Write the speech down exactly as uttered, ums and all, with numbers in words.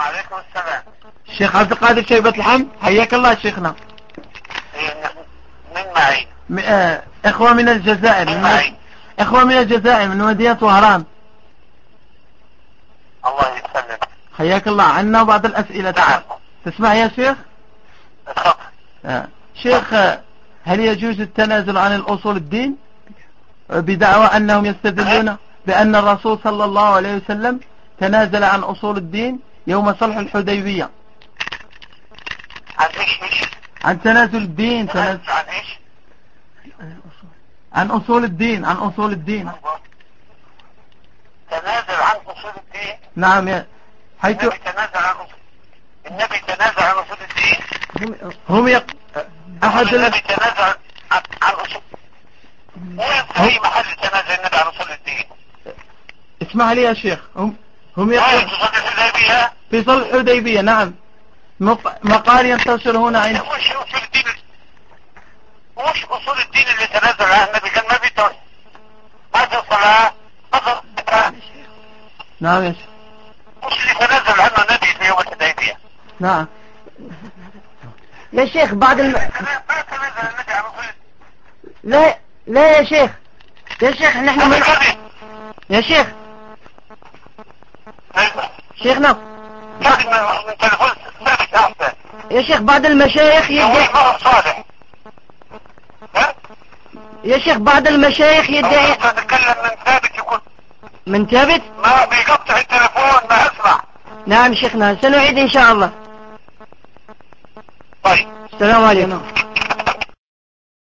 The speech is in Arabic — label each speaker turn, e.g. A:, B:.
A: وعليكم السلام.
B: الشيخ عبد القادر شيبة الحمد، حياك الله شيخنا.
A: من معي؟
B: م... آه... اخوة من الجزائر.
A: من
B: من
A: معي؟
B: اخوة من الجزائر من مدينة وهران.
A: الله يسلمك.
B: حياك الله. عنا بعض الاسئلة.
A: نعم.
B: تسمع يا شيخ؟
A: اتفضل.
B: آه. شيخ، هل يجوز التنازل عن الأصول الدين بدعوى أنهم يستدلون بأن الرسول صلى الله عليه وسلم تنازل عن أصول الدين يوم صلح الحديبية؟
A: عن ايش ايش؟
B: عن تنازل الدين.
A: تنازل
B: تنازل
A: عن ايش؟
B: عن أصول الدين. عن أصول الدين.
A: تنازل عن اصول الدين.
B: نعم يا حيث
A: النبي تنازل عن اصول النبي تنازل عن اصول الدين.
B: هم, هم يق... أحد
A: النبي تنازل عن عن اصول. وين في اي محل تنازل النبي عن اصول الدين؟
B: اسمع لي يا شيخ. هم هم
A: يقول
B: يقول
A: في صلح الحديبية.
B: في صلح الحديبية. نعم. مق... مقال ينتشر هنا عند
A: وش اصول الدين؟ وش اصول الدين اللي تنازل عنها النبي؟ كان ما بيتوسع. هذه الصلاة، هذا الزكاة.
B: نعم يا شيخ.
A: وش اللي تنازل عنه النبي في يوم الحديبية؟
B: نعم يا شيخ. بعد الم...
A: ما تنازل النبي عن اصول الدين.
B: لا لا يا شيخ. يا شيخ نحن من... يا شيخ شيخنا
A: من تلفون ثابت احسن.
B: يا شيخ بعض المشايخ يدعي
A: صالح.
B: يا شيخ بعض المشايخ يدعي
A: تتكلم من ثابت يكون
B: من ثابت.
A: ما بيقطع التلفون ما اسمع.
B: نعم شيخنا سنعيد ان شاء الله.
A: طيب
B: السلام عليكم.